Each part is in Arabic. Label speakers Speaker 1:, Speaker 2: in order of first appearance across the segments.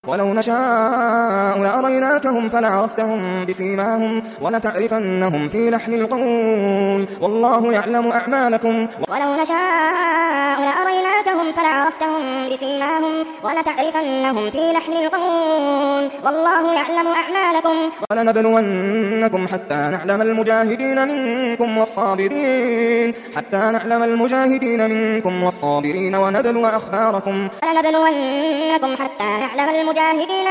Speaker 1: ولو نشاء لأريناكهم فلعرفتهم بسيماهم ولتعرفنهم في لحن القول والله يعلم أعمالكم.
Speaker 2: ولو نشاء لأريناكهم فلعرفتهم بسيماهم ولتعرفنهم في لحن القول والله يعلم أعمالكم.
Speaker 1: ولنبلونكم حتى نعلم المجاهدين منكم والصابرين ونبلو أخباركم.
Speaker 2: ولنبلونكم حتى نعلم المجاهدين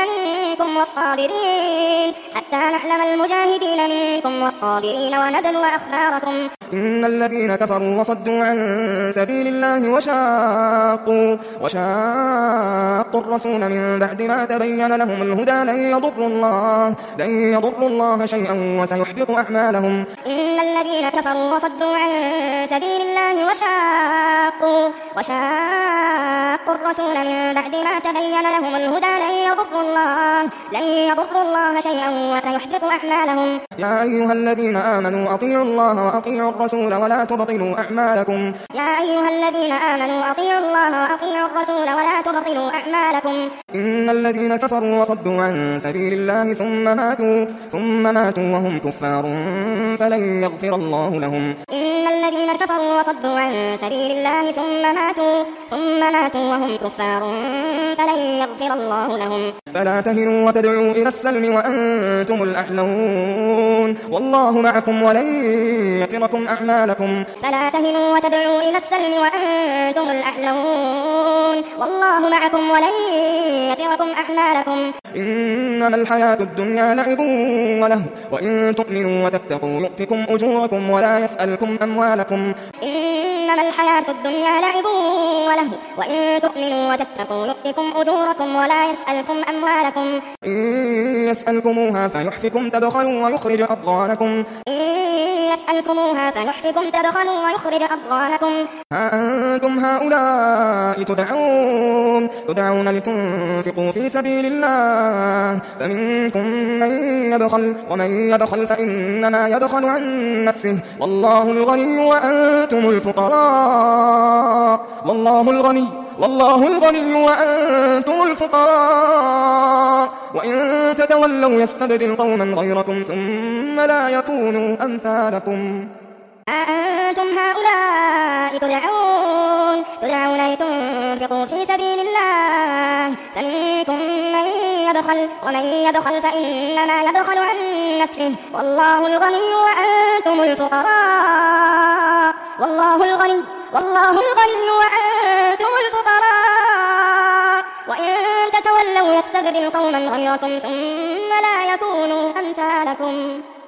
Speaker 2: منكم والصابرين ونبلو أخباركم.
Speaker 1: إن الذين كفروا وصدوا عن سبيل الله وشاقوا الرسول من بعد ما تبين لهم الهدى لن يضروا الله شيئا وسيحبط أعمالهم.
Speaker 2: إن الذين كفروا وصدوا عن سبيل الله وشاقوا الرسول من بعد ما تبين لهم الهدى لن يضروا الله شيئا وسيحبط أعمالهم.
Speaker 1: يا أيها الذين آمنوا أطيعوا الله وأطيعوا الرسول ولا تبطلوا أعمالكم. إن الذين كفروا وصدوا عن سبيل الله ثم ماتوا وهم كفار فلن يغفر الله لهم.
Speaker 2: إن الذين كفروا وصدوا عن سبيل الله ثم ماتوا وهم كفار فلن يغفر الله لهم.
Speaker 1: فلا تهنوا وتدعوا إلى السلم وأنتم الأعلون والله معكم ولن يتركم أعمالكم.
Speaker 2: فلا تهنوا وتدعوا إلى السلم وأنتم الأعلون والله معكم ولن يتركم أعمالكم.
Speaker 1: إنما الحياة الدنيا لعب وله وإن تؤمنوا وتتقوا يؤتكم أجوركم ولا يسألكم أموالكم.
Speaker 2: إنما الحياة الدنيا لعب وله وإن تؤمنوا وتتقوا يؤتكم أجوركم ولا يسألكم أموالكم.
Speaker 1: إن يسألكموها فيحفكم تبخلوا ويخرج أضغانكم. ها أنتم هؤلاء تدعون لتنفقوا في سبيل الله فمنكم من يبخل ومن يبخل فإنما يبخل عن نفسه والله الغني وأنتم الفقراء. والله الغني وأنتم الفقراء وإن تتولوا يستبدل قوما غيركم ثم لا يكونوا أمثالكم.
Speaker 2: أأنتم هؤلاء تدعون لتنفقوا في سبيل الله فمنكم من يبخل ومن يبخل فإنما يبخل عن نفسه والله الغني وأنتم الفقراء. والله الغني وأنتم الفقراء وإن تتولوا يستبدل قوما غيركم ثم لا يكونوا أمثالكم.